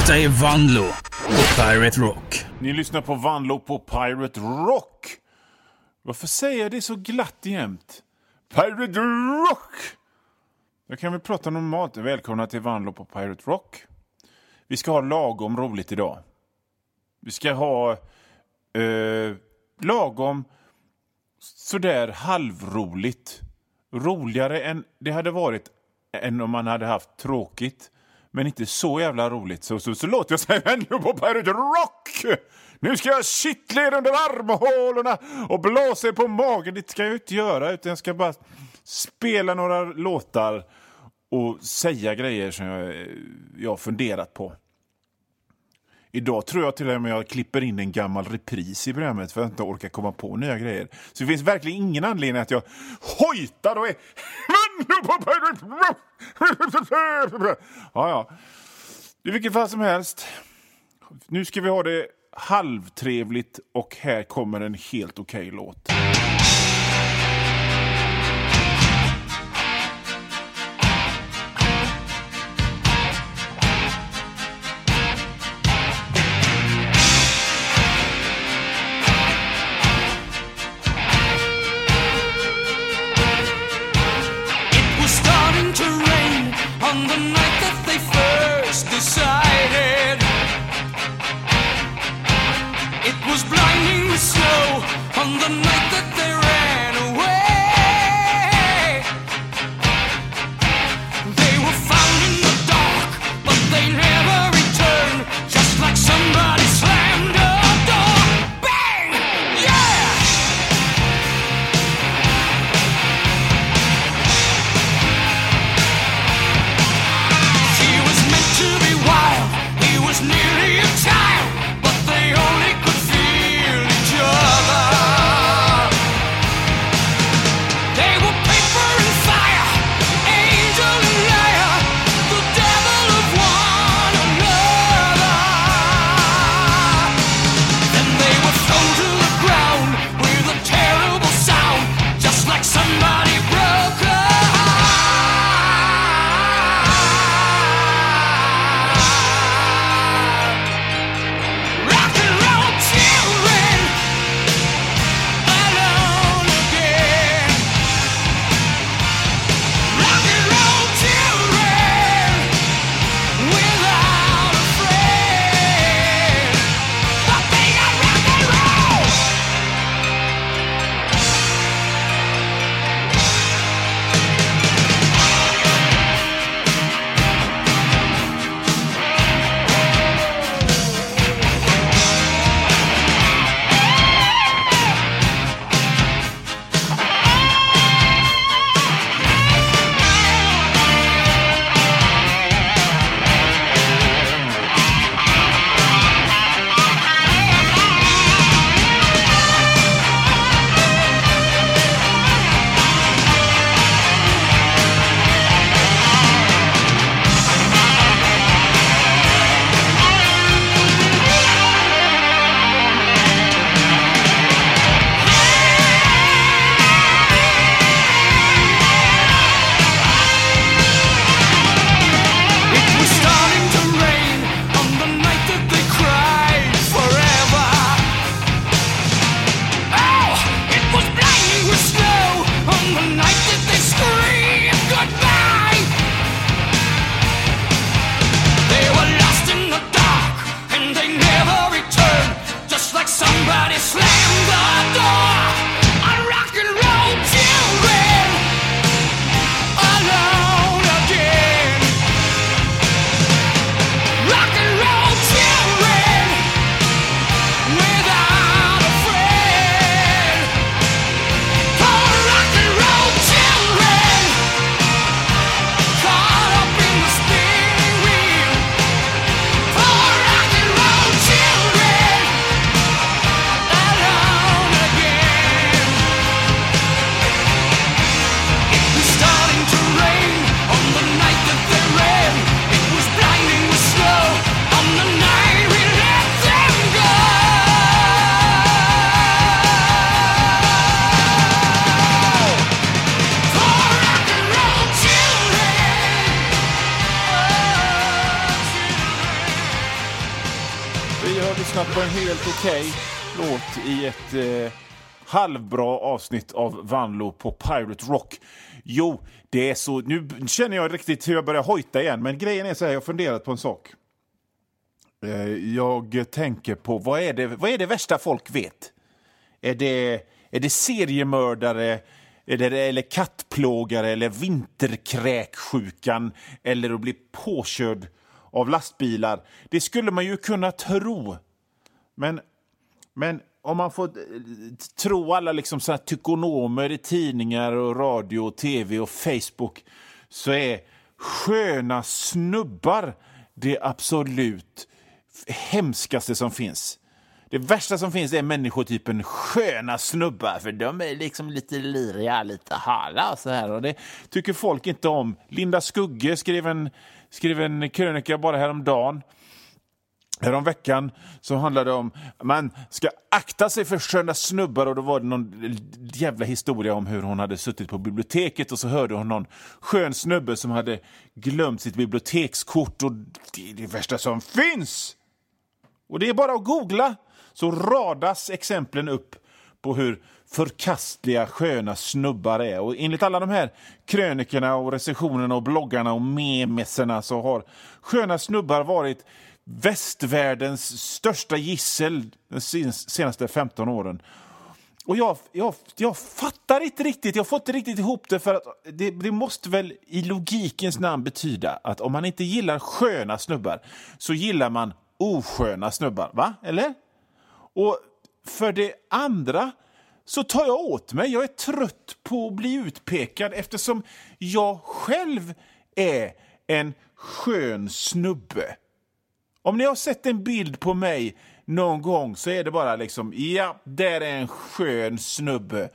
Detta är Vanlo på Pirate Rock. Ni lyssnar på Vanlo på Pirate Rock. Varför säger jag det så glatt jämt? Pirate Rock! Jag kan väl prata normalt. Välkomna till Vanlo på Pirate Rock. Vi ska ha lagom roligt idag. Vi ska ha lagom sådär halvroligt. Roligare än det hade varit än om man hade haft tråkigt. Men inte så jävla roligt. Så låter jag säga Vanlo på Pirate Rock. Nu ska jag kittla er under armhålorna och blåsa er på magen. Det ska jag inte göra, utan jag ska bara spela några låtar och säga grejer som jag har funderat på. Idag tror jag till och med jag klipper in en gammal repris i programmet för att inte orka komma på nya grejer. Så det finns verkligen ingen anledning att jag hojtar och är ja. I vilket fall som helst. Nu ska vi ha det halvtrevligt och här kommer en helt okej låt. On the night that they first decided, it was blinding snow. On the night that lyssnat på en helt okej låt i ett halvbra avsnitt av Vanlo på Pirate Rock. Jo, det är så. Nu känner jag riktigt hur jag börjar hojta igen. Men grejen är så här, jag har funderat på en sak. Jag tänker på, vad är det värsta folk vet? Är det seriemördare, eller kattplågare, eller vinterkräksjukan, eller att bli påkörd av lastbilar? Det skulle man ju kunna tro. Men om man får tro alla liksom så här tykonomer i tidningar och radio och tv och Facebook, så är sköna snubbar det absolut hemskaste som finns. Det värsta som finns är människotypen sköna snubbar, för de är liksom lite liriga, lite hala och så här, och det tycker folk inte om. Linda Skugge skrev en krönika bara häromveckan som handlade om man ska akta sig för sköna snubbar, och då var det någon jävla historia om hur hon hade suttit på biblioteket och så hörde hon någon skön snubbe som hade glömt sitt bibliotekskort, och det är det värsta som finns. Och det är bara att googla, så radas exemplen upp på hur förkastliga sköna snubbar är. Och enligt alla de här krönikerna och recensionerna och bloggarna och memesserna så har sköna snubbar varit västvärldens största gissel de senaste 15 åren. Och jag fattar inte riktigt, jag får inte riktigt ihop det, för att det måste väl i logikens namn betyda att om man inte gillar sköna snubbar så gillar man osköna snubbar, va? Eller? Och för det andra så tar jag åt mig. Jag är trött på att bli utpekad eftersom jag själv är en skön snubbe. Om ni har sett en bild på mig någon gång så är det bara liksom, ja, där är en skön snubbe.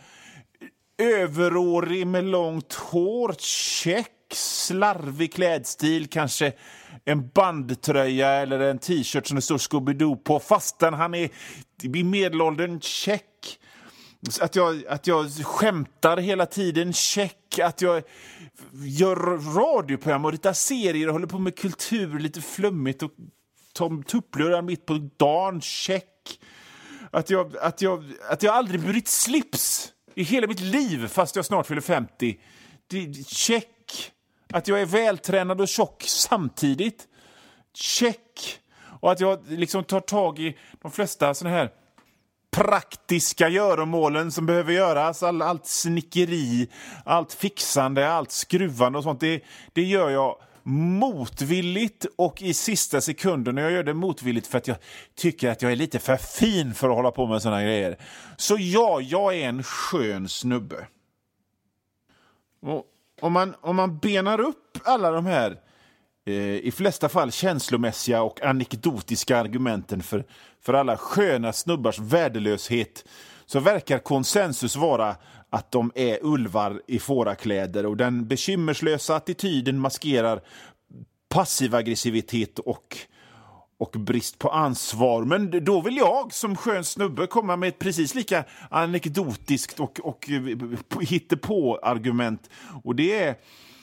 Överårig med långt hår, check, slarvig klädstil, kanske en bandtröja eller en t-shirt som det står Scooby-Doo på, fastän han är i medelåldern, check. Att jag skämtar hela tiden, check. Att jag gör radioprogram och ritar serier och håller på med kultur lite flummigt och Tom Tupplörar mitt på dagen, check. Att jag aldrig burit slips i hela mitt liv fast jag snart fyller 50, check. Att jag är vältränad och tjock samtidigt, check. Och att jag liksom tar tag i de flesta såna här praktiska göromålen som behöver göras, allt snickeri, allt fixande, allt skruvande och sånt, det gör jag motvilligt och i sista sekunden. Jag gör det motvilligt för att jag tycker att jag är lite för fin för att hålla på med såna grejer. Så ja, jag är en skön snubbe. Och om man benar upp alla de här i flesta fall känslomässiga och anekdotiska argumenten för alla sköna snubbars värdelöshet, så verkar konsensus vara att de är ulvar i fårakläder, och den bekymmerslösa attityden maskerar passiv aggressivitet och brist på ansvar. Men då vill jag som skön snubbe komma med ett precis lika anekdotiskt och hittepå-argument, och det är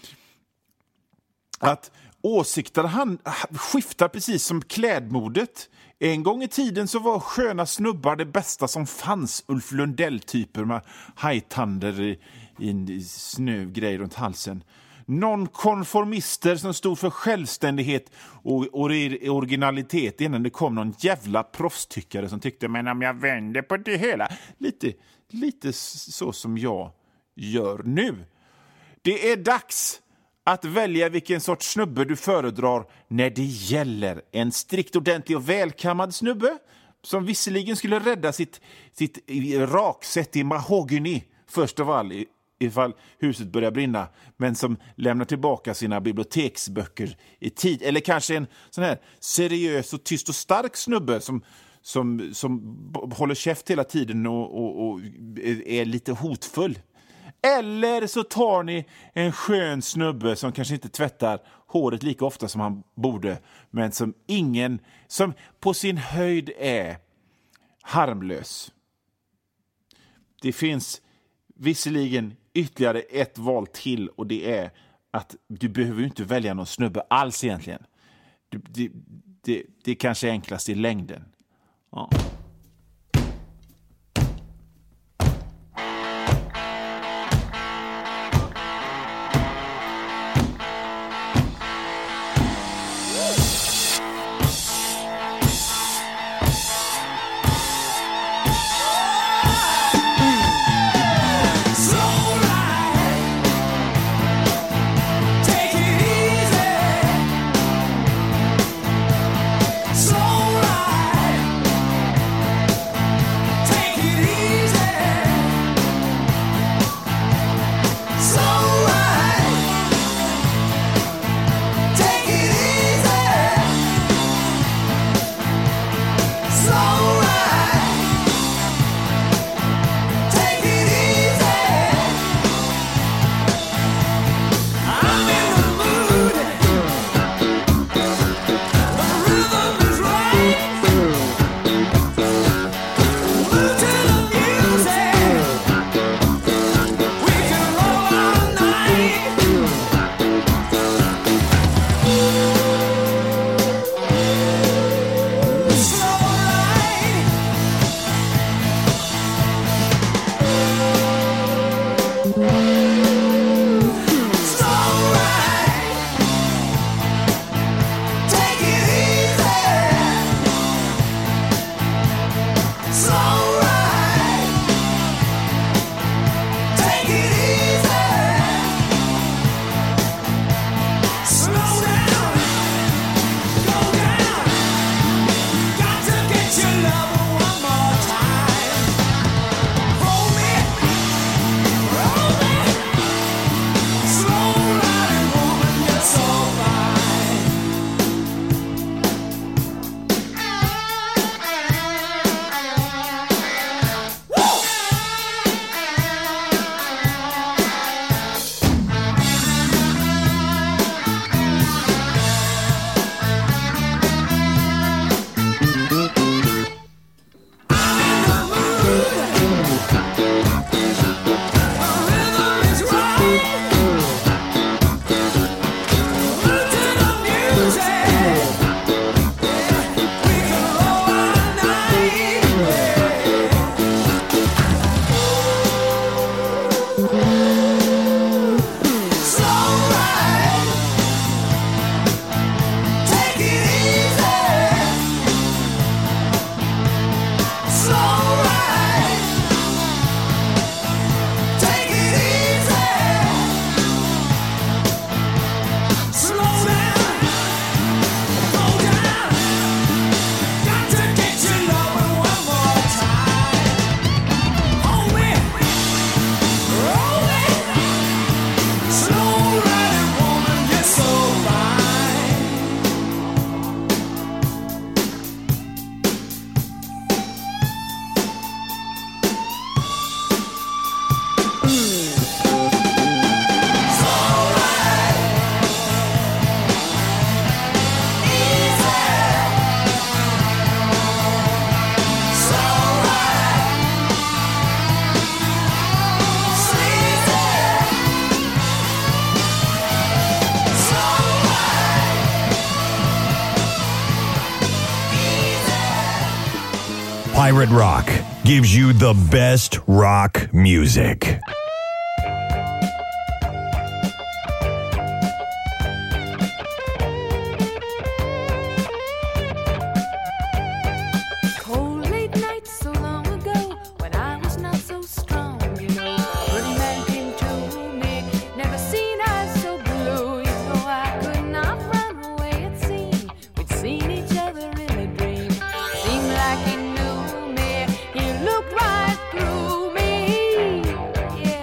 att åsikter skiftar precis som klädmodet. En gång i tiden så var sköna snubbar det bästa som fanns. Ulf Lundell-typer med hajtander i snögrej runt halsen. Nonkonformister som stod för självständighet och originalitet innan det kom någon jävla proffstyckare som tyckte, men om jag vänder på det hela. Lite så som jag gör nu. Det är dags att välja vilken sorts snubbe du föredrar när det gäller en strikt ordentlig och välkammad snubbe som visserligen skulle rädda sitt raksätt i mahogny först av all ifall huset börjar brinna, men som lämnar tillbaka sina biblioteksböcker i tid, eller kanske en sån här seriös och tyst och stark snubbe som håller käft hela tiden och är lite hotfull. Eller så tar ni en skön snubbe som kanske inte tvättar håret lika ofta som han borde, men som på sin höjd är harmlös. Det finns visserligen ytterligare ett val till, och det är att du behöver inte välja någon snubbe alls egentligen. Det kanske är enklast i längden. Ja. Pirate Rock gives you the best rock music. Cold late nights so long ago when I was not so strong, you know. Pretty man came to me, never seen eyes so blue. You know I could not run away, it seemed. We'd seen each other in a dream. Seemed like he knew me, he looked right through me. Yeah.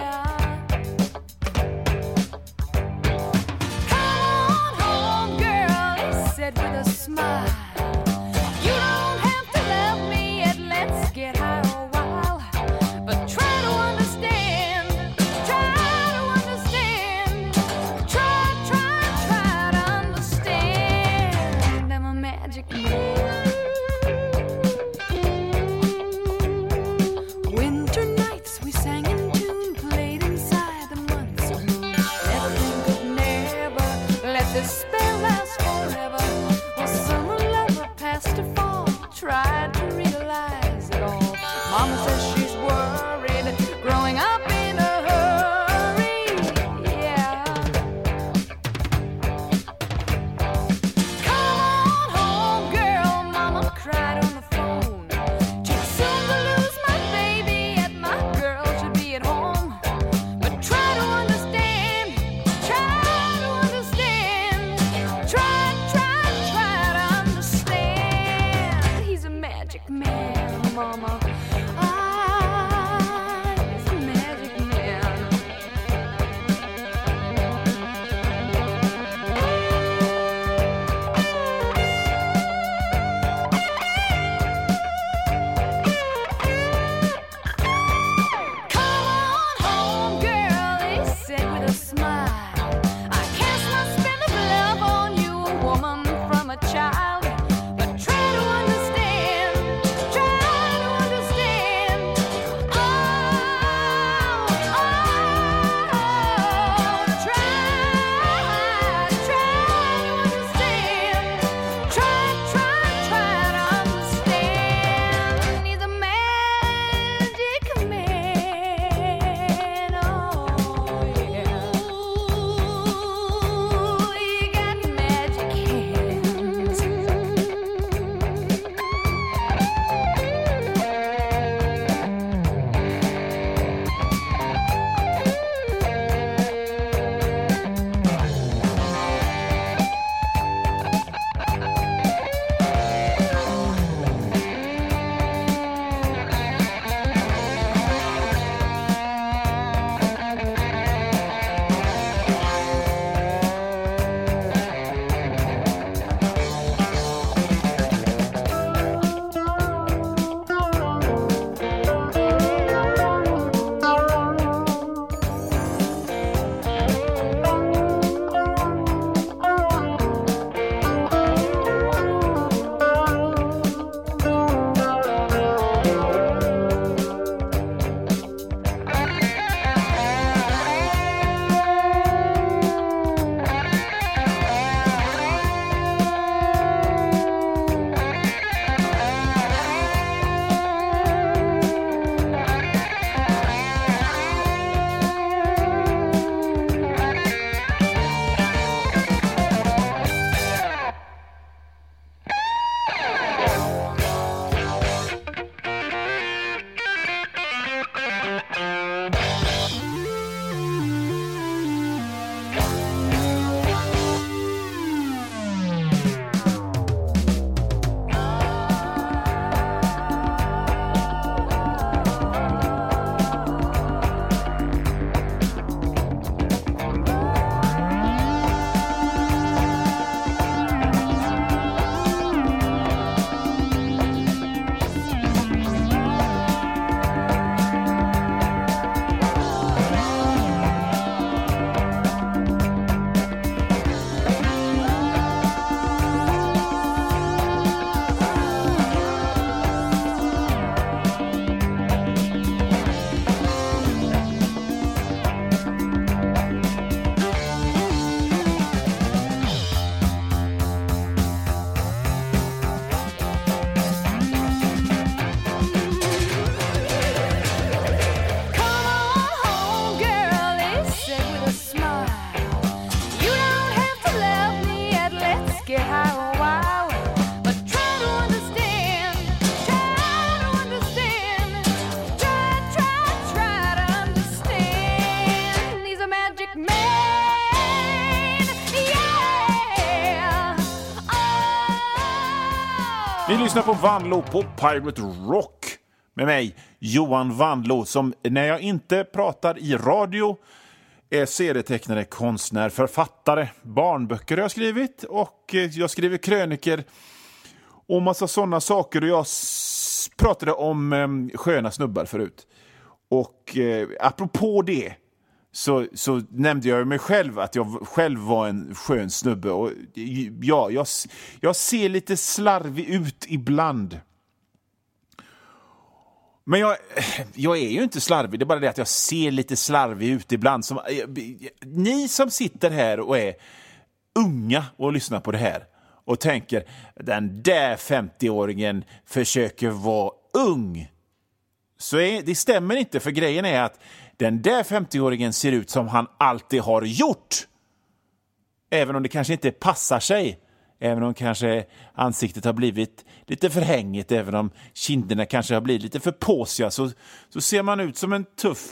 Ni lyssnar på Vanlo på Pirate Rock med mig, Johan Vanlo, som när jag inte pratar i radio är serietecknare, konstnär, författare, barnböcker jag har skrivit och jag skriver kröniker och massa sådana saker. Och jag pratade om sköna snubbar förut. Och apropå det så nämnde jag mig själv att jag själv var en skön snubbe. Och ja, jag ser lite slarvig ut ibland. Men jag är ju inte slarvig, det är bara det att jag ser lite slarvig ut ibland. Ni som sitter här och är unga och lyssnar på det här och tänker, den där 50-åringen försöker vara ung. Så det stämmer inte, för grejen är att den där 50-åringen ser ut som han alltid har gjort. Även om det kanske inte passar sig. Även om kanske ansiktet har blivit lite för hängigt, även om kinderna kanske har blivit lite för påsiga, så ser man ut som en tuff...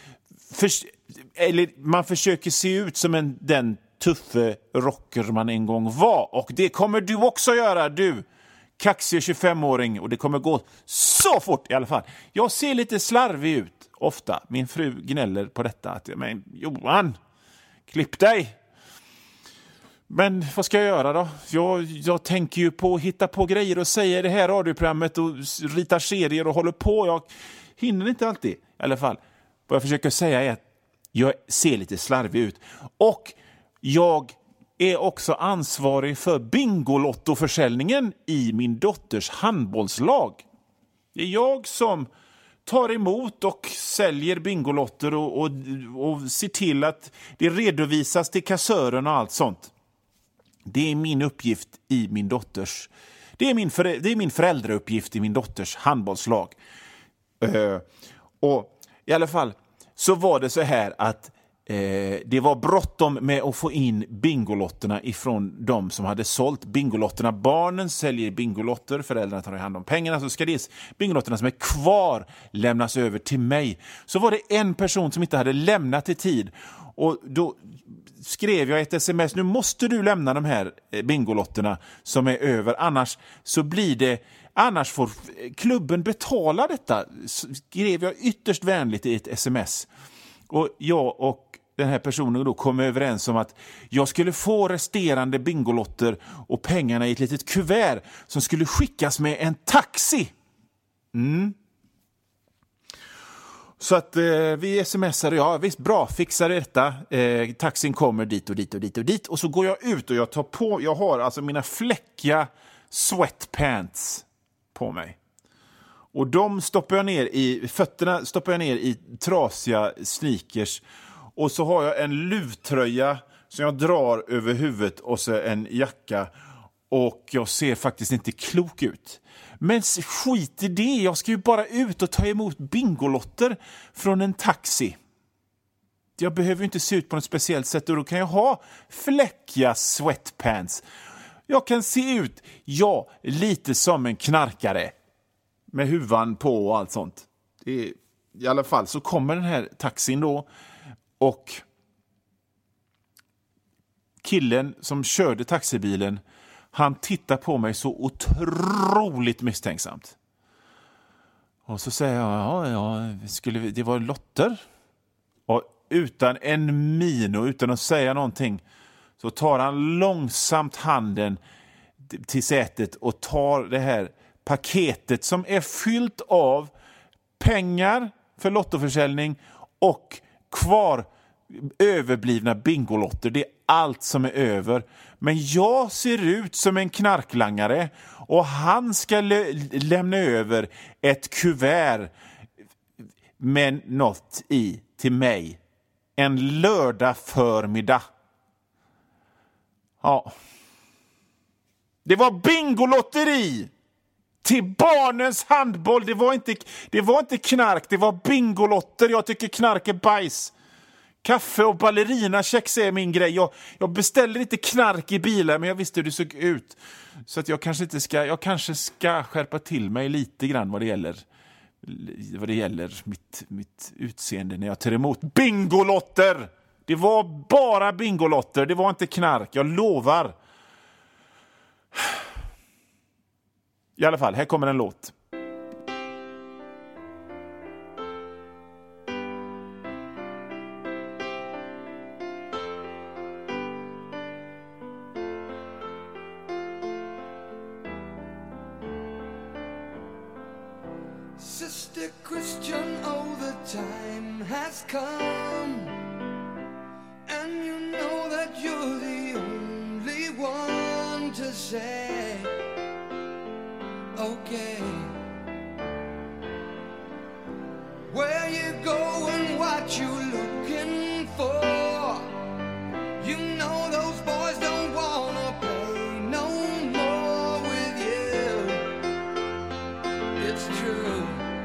eller man försöker se ut som den tuffe rocker man en gång var. Och det kommer du också göra, du kaxig 25-åring. Och det kommer gå så fort i alla fall. Jag ser lite slarvig ut ofta. Min fru gnäller på detta. Men Johan, klipp dig! Men vad ska jag göra då? Jag tänker ju på att hitta på grejer och säga det här radioprogrammet och ritar serier och håller på. Jag hinner inte alltid i alla fall. Vad jag försöker säga är att jag ser lite slarvig ut. Och jag är också ansvarig för Bingolottoförsäljningen i min dotters handbollslag. Det är jag som tar emot och säljer bingolotter och ser till att det redovisas till kassören och allt sånt. Det är min uppgift i min dotters... Det är min föräldrauppgift i min dotters handbollslag. Och i alla fall så var det så här att det var bråttom med att få in bingolotterna ifrån de som hade sålt bingolotterna. Barnen säljer bingolotter, föräldrarna tar hand om pengarna, så ska det bingolotterna som är kvar lämnas över till mig. Så var det en person som inte hade lämnat i tid, och då skrev jag ett sms: nu måste du lämna de här bingolotterna som är över, annars får klubben betala detta, skrev jag ytterst vänligt i ett sms. Och jag och den här personen då kom överens om att jag skulle få resterande bingolotter och pengarna i ett litet kuvert som skulle skickas med en taxi. Så att vi smsade, ja visst, bra, fixar detta. Taxin kommer dit och dit och dit och dit. Och så går jag ut och jag har alltså mina fläckiga sweatpants på mig. Och de stoppar jag ner i fötterna, stoppar jag ner i trasiga sneakers. Och så har jag en luvtröja som jag drar över huvudet och så en jacka. Och jag ser faktiskt inte klok ut. Men skit i det, jag ska ju bara ut och ta emot bingolotter från en taxi. Jag behöver inte se ut på något speciellt sätt, och då kan jag ha fläckiga sweatpants. Jag kan se ut, lite som en knarkare. Med huvan på och allt sånt. I alla fall så kommer den här taxin då, och killen som körde taxibilen, han tittar på mig så otroligt misstänksamt. Och så säger jag, det var lotter. Och utan en min och utan att säga någonting så tar han långsamt handen till sätet och tar det här paketet som är fyllt av pengar för lottoförsäljning och kvar överblivna bingolotter. Det är allt som är över. Men jag ser ut som en knarklangare och han ska lämna över ett kuvert med något i till mig en lördag förmiddag. Ja. Det var bingolotteri till barnens handboll. Det var inte knark, det var bingolotter. Jag tycker knark är bajs. Kaffe och ballerinakex är min grej. Jag beställer inte knark i bilar, men jag visste hur det såg ut. Så att jag kanske ska skärpa till mig lite grann vad det gäller mitt utseende när jag tar emot bingolotter. Det var bara bingolotter, det var inte knark, jag lovar. I alla fall, här kommer en låt. Sister Christian, oh, the time has come, and you know that you're the only one to say, okay, where you going, what you looking for, you know those boys don't wanna play no more with you, it's true.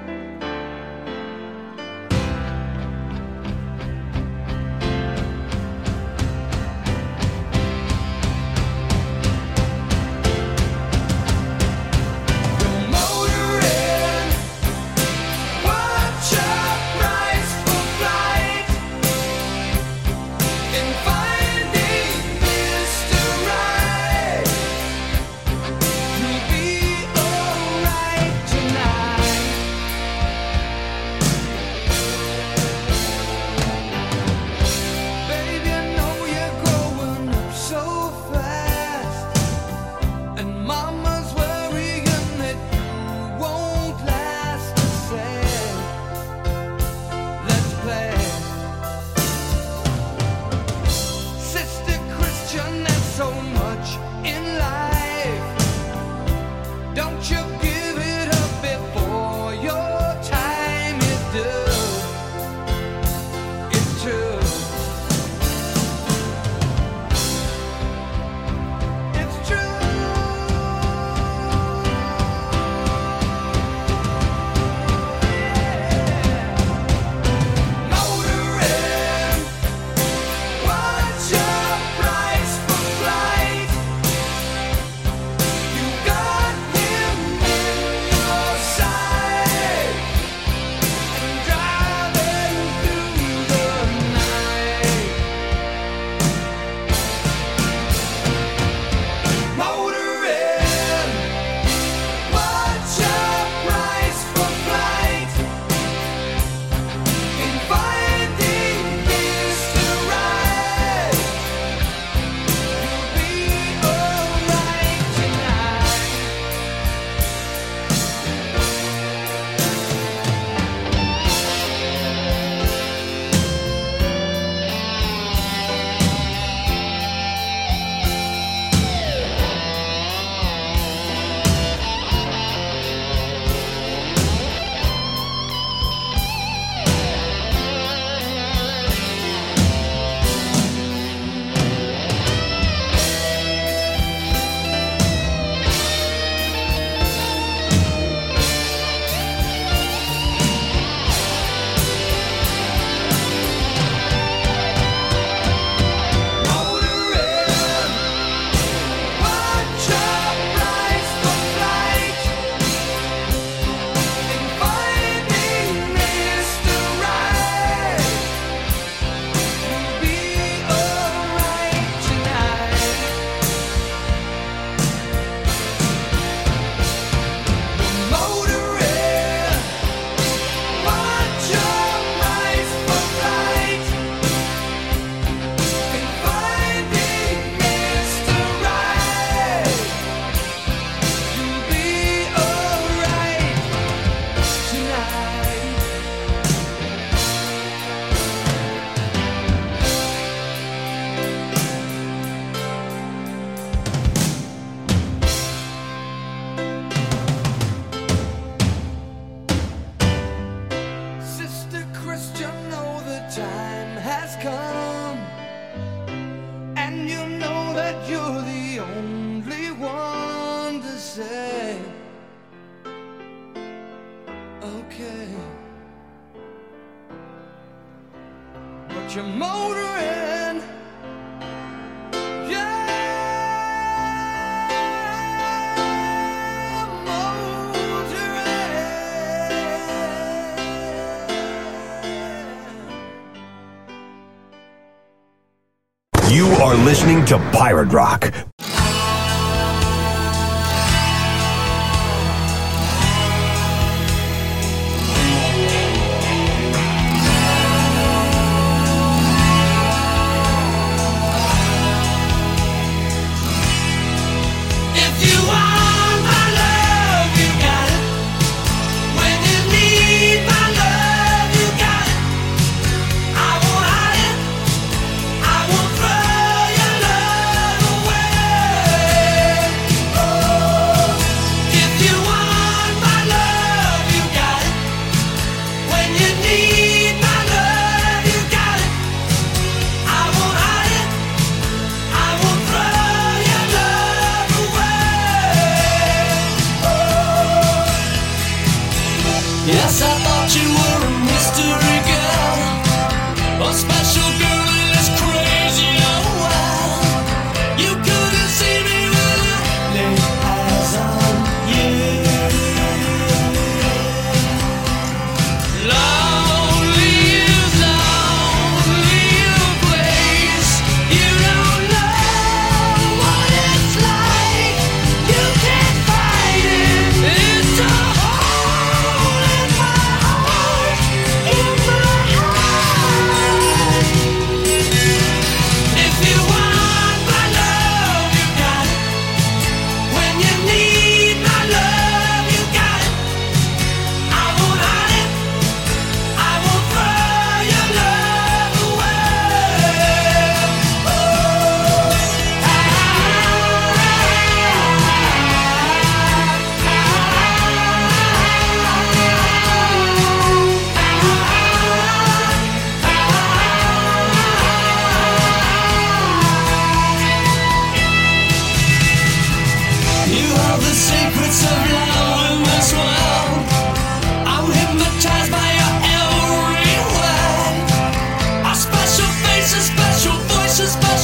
You're motoring, yeah, motoring. You are listening to Pirate Rock.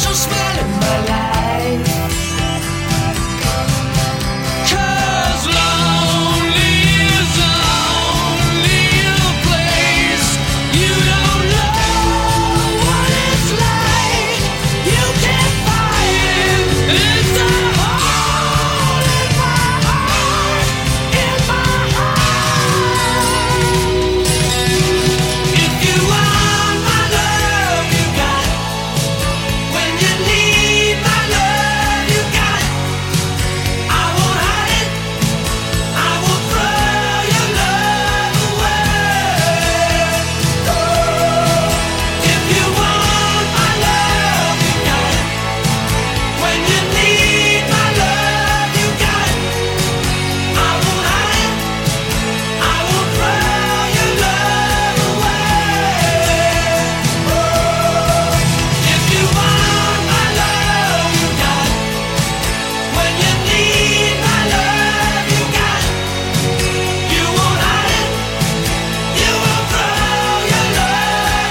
special smell in my life. 'Cause lonely is only a place you don't know what it's like. You can't find it. It's a hole in my heart, in my heart. If you want my love, you got it. When you need my love, you got it. I won't hide it. I won't throw your love away. If you want my love, you got it. When you need my love, you got it. I won't hide it. I won't throw your love away. If you want my love, you got it. When you need my love, you got it. You won't hide it. You won't throw your love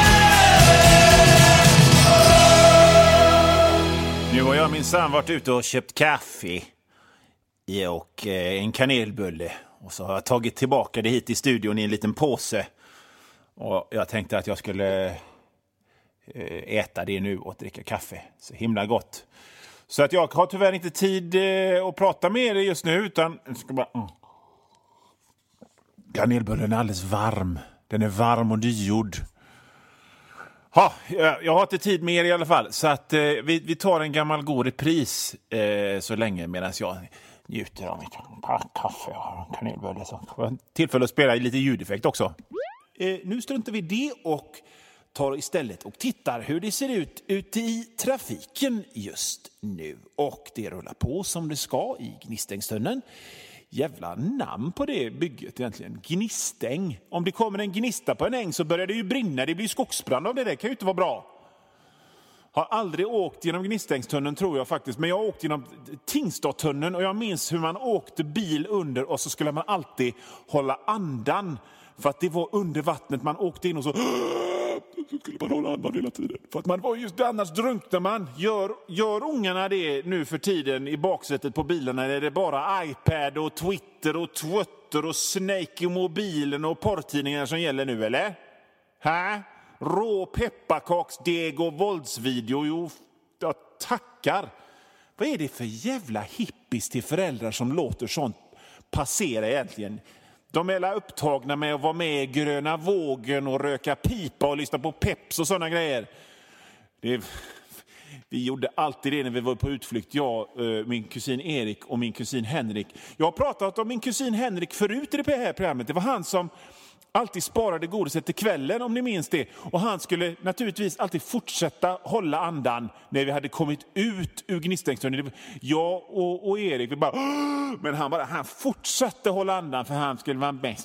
away. Nu har jag minsann varit ute och köpt kaffe och en kanelbulle. Och så har jag tagit tillbaka det hit i studion i en liten påse. Och jag tänkte att jag skulle äta det nu och dricka kaffe. Så himla gott. Så att jag har tyvärr inte tid att prata med er just nu, utan jag ska bara... Kanelbullen är alldeles varm. Den är varm och nygjord. Ja, jag har inte tid med er i alla fall. Så att vi tar en gammal god repris så länge medan jag njuter av mitt kaffe och kanelbulle. Så får jag tillfälle att spela lite ljudeffekt också. Nu struntar vi det och tar istället och tittar hur det ser ut ute i trafiken just nu. Och det rullar på som det ska i Gnistängstunneln. Jävla namn på det bygget egentligen. Gnistäng. Om det kommer en gnista på en äng så börjar det ju brinna. Det blir skogsbrand av det där. Kan ju inte vara bra. Har aldrig åkt genom Gnistängstunneln tror jag faktiskt. Men jag har åkt genom Tingstadtunneln och jag minns hur man åkte bil under och så skulle man alltid hålla andan. För att det var under vattnet man åkte in och så skulle man hålla andan hela tiden. För att man var just annars drunknar man. Gör ungarna det nu för tiden i baksätet på bilarna? Är det bara iPad och Twitter och Twitter och Snake i mobilen och porrtidningar som gäller nu, eller? Hä? Rå pepparkaksdeg och våldsvideo. Jo, jag tackar. Vad är det för jävla hippies till föräldrar som låter sånt passera egentligen? De är upptagna med att vara med i Gröna vågen och röka pipa och lyssna på Peps och sådana grejer. Vi gjorde alltid det när vi var på utflykt. Jag, min kusin Erik och min kusin Henrik. Jag har pratat om min kusin Henrik förut i det här programmet. Det var han som alltid sparade godiset till kvällen, om ni minns det. Och han skulle naturligtvis alltid fortsätta hålla andan när vi hade kommit ut ur Gnistängstunneln. Jag och Erik, vi bara... Men han fortsatte hålla andan för han skulle vara bäst.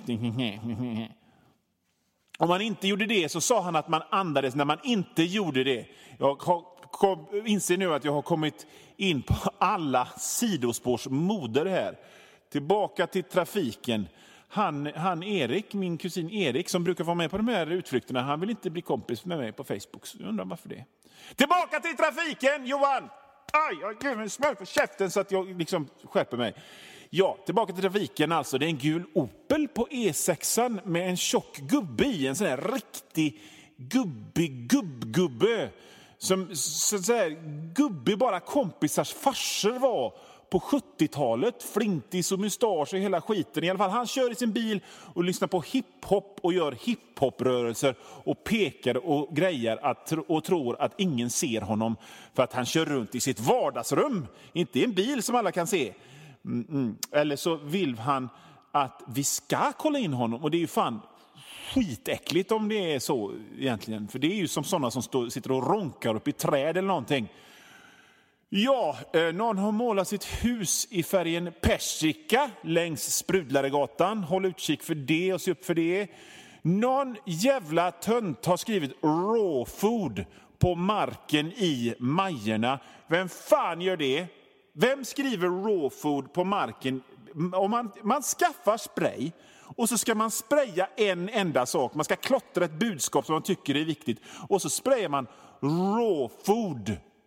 Om man inte gjorde det så sa han att man andades när man inte gjorde det. Jag inser nu att jag har kommit in på alla sidospårs moder här. Tillbaka till trafiken. Han Erik, min kusin Erik som brukar vara med på de här utflykterna, han vill inte bli kompis med mig på Facebook. Så jag undrar varför det. Tillbaka till trafiken, Johan! Aj, jag ger mig en smäll för käften så att jag liksom skärper mig. Ja, tillbaka till trafiken alltså. Det är en gul Opel på E6 med en tjock gubbe i. En sån här riktig gubbgubbe. Som så här, gubbe bara kompisars farsor var på 70-talet. Flintis och mustasch och hela skiten. I alla fall, han kör i sin bil och lyssnar på hiphop och gör hiphoprörelser och pekar och grejer och tror att ingen ser honom för att han kör runt i sitt vardagsrum. Inte i en bil som alla kan se. Eller så vill han att vi ska kolla in honom. Och det är ju fan skitäckligt om det är så egentligen. För det är ju som sådana som sitter och ronkar upp i träd eller någonting. Ja, någon har målat sitt hus i färgen persika längs Sprudlaregatan. Håll utkik för det och se upp för det. Någon jävla tönt har skrivit raw food på marken i Majerna. Vem fan gör det? Vem skriver raw food på marken? Om man skaffar spray och så ska man spraya en enda sak. Man ska klottra ett budskap som man tycker är viktigt. Och så sprayar man raw food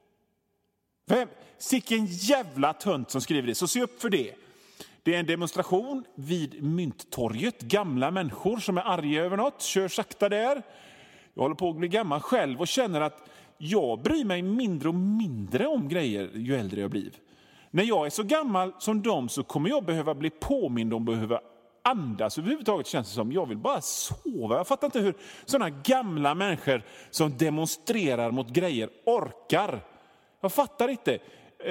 Sicken jävla tönt som skriver det. Så se upp för det. Det är en demonstration vid Mynttorget. Gamla människor som är arga över något. Kör sakta där. Jag håller på att bli gammal själv och känner att jag bryr mig mindre och mindre om grejer ju äldre jag blir. När jag är så gammal som dem så kommer jag behöva bli påmind om behöva andas. Överhuvudtaget känns det som jag vill bara sova. Jag fattar inte hur sådana gamla människor som demonstrerar mot grejer orkar. Jag fattar inte.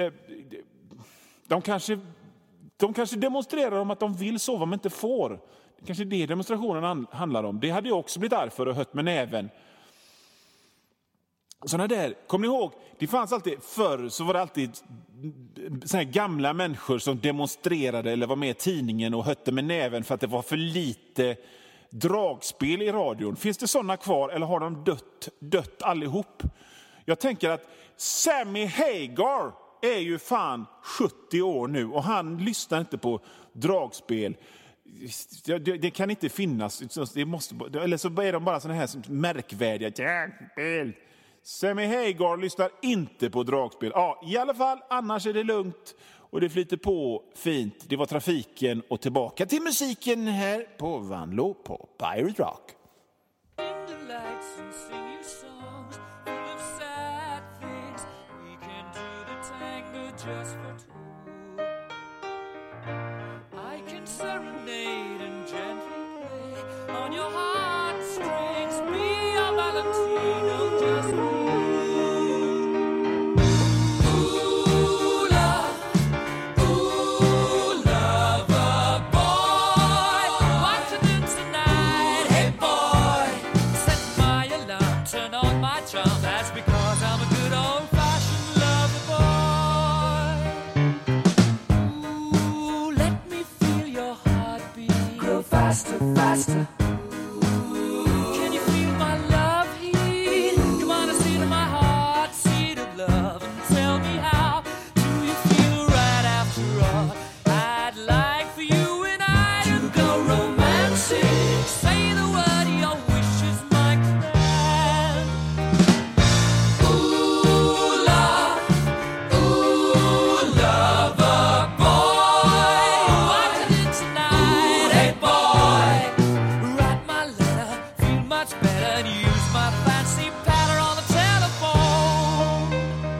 De kanske demonstrerar om att de vill sova men inte får. Det kanske är det demonstrationen handlar om. Det hade jag också blivit arg för och hött med näven. Såna där, kommer ni ihåg? Det fanns alltid, förr så var det alltid såna här gamla människor som demonstrerade eller var med i tidningen och hötte med näven för att det var för lite dragspel i radion. Finns det såna kvar eller har de dött allihop? Jag tänker att Sammy Hagar är ju fan 70 år nu och han lyssnar inte på dragspel. Det kan inte finnas. Det måste, eller så är de bara såna här märkvärdiga dragspel. Sammy Hagar lyssnar inte på dragspel. Ja, i alla fall, annars är det lugnt och det flyter på fint. Det var trafiken och tillbaka till musiken här på Vanlo på Pirate Rock. Faster. Can you feel my love heat? Come on and see to my heart, seed of love, and tell me how do you feel right after all? I'd like for you and I to go romantic. Say the word, your wish is my command. Ooh, lover boy, what is it tonight? Hey boy, write my letter, feel much better, and use my fancy pattern on the telephone.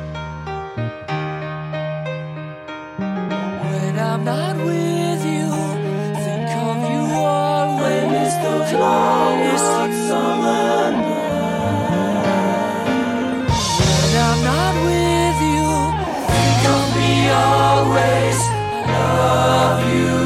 When I'm not with you, think of you always. Those long summer nights. When I'm not with you, think of me always. I love you.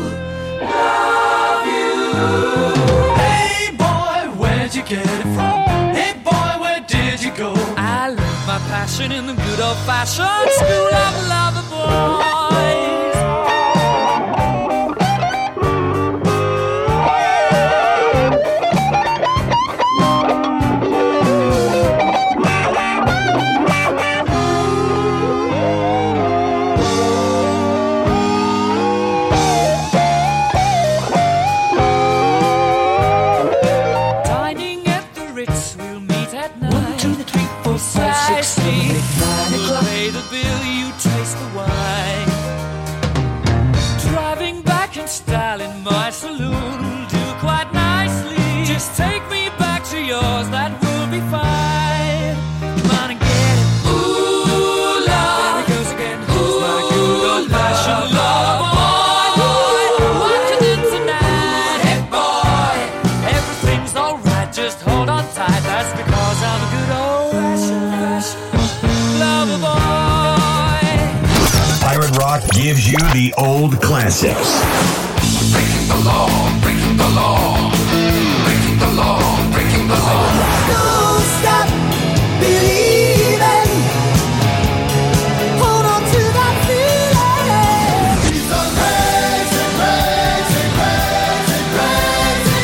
Hey boy, where'd you get it from? Hey boy, where did you go? I learned my passion in the good old-fashioned school of lover boys. Dining at the Ritz, we'll meet at 9. 1, 2, 3, 4, 5, 6, 7, 8, 9 o'clock. Pay the bill, you taste the wine. Driving back in style in my saloon will do quite nicely. Just take me back to yours, that will be fine. Come on and get it. Ooh, love. There it goes again. Ooh, my good old-fashioned love boy. What you did tonight? Hey boy, everything's alright, just hold on tight. That's because I'm a good old-fashioned lover boy. Pirate Rock gives you the old classics. Breaking the law, breaking the law, breaking the law, breaking the law. Don't stop believing. Hold on to that feeling. It's a crazy, crazy, crazy, crazy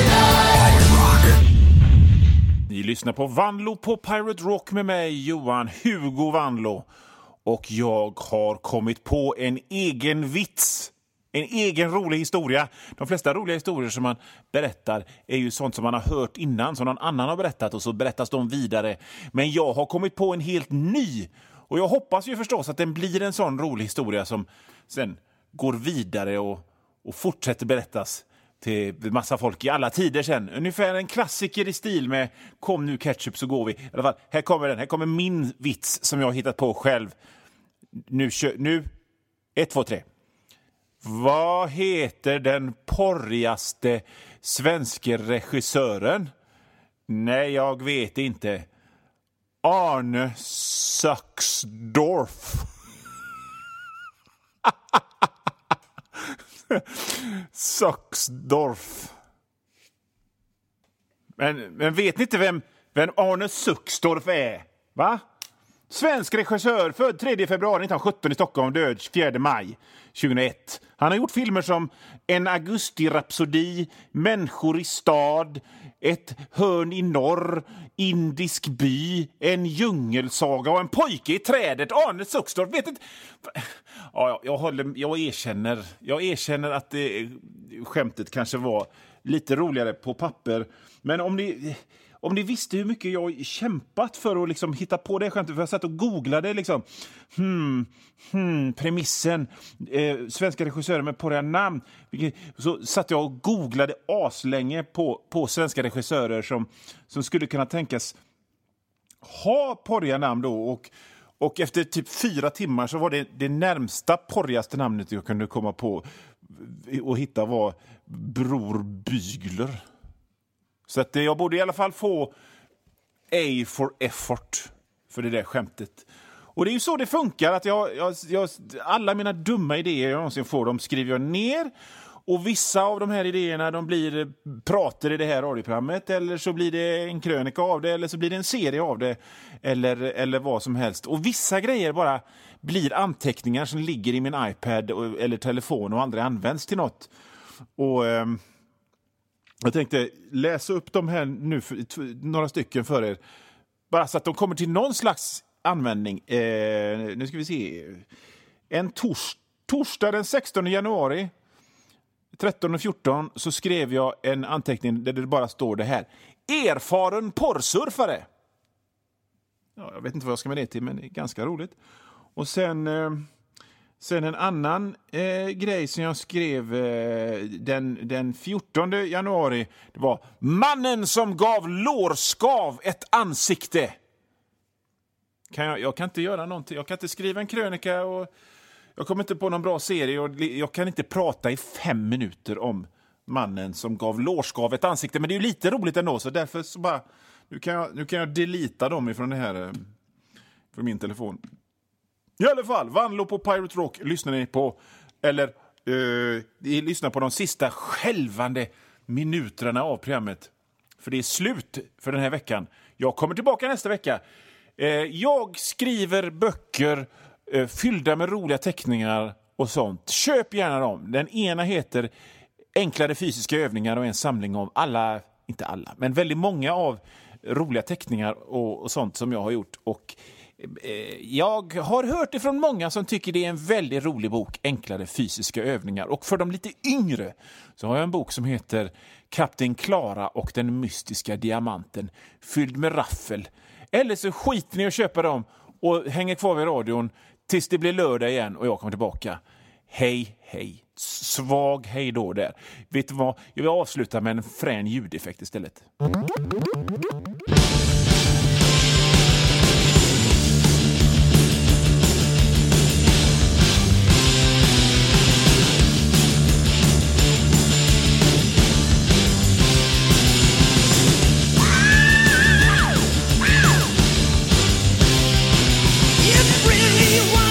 night. Ni lyssnar på Vanlo på Pirate Rock med mig, Johan Hugo Vanlo. Och jag har kommit på en egen vits. En egen rolig historia. De flesta roliga historier som man berättar är ju sånt som man har hört innan, som någon annan har berättat och så berättas de vidare. Men jag har kommit på en helt ny Och jag hoppas ju förstås att den blir en sån rolig historia som sen går vidare och fortsätter berättas till massa folk i alla tider sen. Ungefär en klassiker i stil med kom nu ketchup så går vi. I alla fall, här kommer den. Här kommer min vits som jag har hittat på själv. Nu 1, 2, 3. Vad heter den porrigaste svenska regissören? Nej, jag vet inte. Arne Saxdorf. Saxdorf. Men vet ni inte vem Arne Saxdorf är? Va? Svensk regissör, född 3 februari 1917 i Stockholm, död 4 maj 2001. Han har gjort filmer som En augusti-rapsodi, Människor i stad, Ett hörn i norr, Indisk by, En djungelsaga och En pojke i trädet. Arne Saxdorf, vet inte... Ja, jag erkänner att skämtet kanske var lite roligare på papper. Men om ni visste hur mycket jag kämpat för att liksom hitta på det skämtet, för jag satt och googlade liksom premissen, svenska regissörer med porriga namn, så satt jag och googlade aslänge på svenska regissörer som skulle kunna tänkas ha porriga namn då, och efter typ 4 timmar så var det närmsta porrigaste namnet jag kunde komma på och hitta var Bror Bygler. Så att jag borde i alla fall få A for effort för det där skämtet. Och det är ju så det funkar, att jag alla mina dumma idéer jag någonsin får, de skriver jag ner. Och vissa av de här idéerna, de blir prater i det här radioprogrammet, eller så blir det en krönika av det, eller så blir det en serie av det, eller vad som helst. Och vissa grejer bara blir anteckningar som ligger i min iPad eller telefon och aldrig används till något. Och jag tänkte läsa upp de här nu, några stycken för er, bara så att de kommer till någon slags användning. Nu ska vi se. En torsdag den 16 januari 13:14 så skrev jag en anteckning där det bara står det här: erfaren porrsurfare. Ja, jag vet inte vad jag ska med det till, men det är ganska roligt. Och sen en annan grej som jag skrev den 14 januari, det var mannen som gav lårskav ett ansikte. Jag kan inte göra någonting. Jag kan inte skriva en krönika, och jag kommer inte på någon bra serie, och jag kan inte prata i 5 minuter om mannen som gav lårskav ett ansikte. Men det är ju lite roligt ändå, så därför så bara nu kan jag delita dem ifrån det här från min telefon. I alla fall, Vanlo på Pirate Rock lyssnar ni på, eller lyssnar på de sista skälvande minuterna av programmet. För det är slut för den här veckan. Jag kommer tillbaka nästa vecka. Jag skriver böcker fyllda med roliga teckningar och sånt. Köp gärna dem. Den ena heter Enklare fysiska övningar och en samling av alla, inte alla, men väldigt många av roliga teckningar och sånt som jag har gjort. Och jag har hört ifrån många som tycker det är en väldigt rolig bok, Enklare fysiska övningar. Och för de lite yngre så har jag en bok som heter Kapten Klara och den mystiska diamanten, fylld med raffel. Eller så skiter ni och köper dem och hänger kvar vid radion tills det blir lördag igen och jag kommer tillbaka. Hej, hej. Svag hej då där. Vet du vad? Jag vill avsluta med en frän ljudeffekt istället. If really you want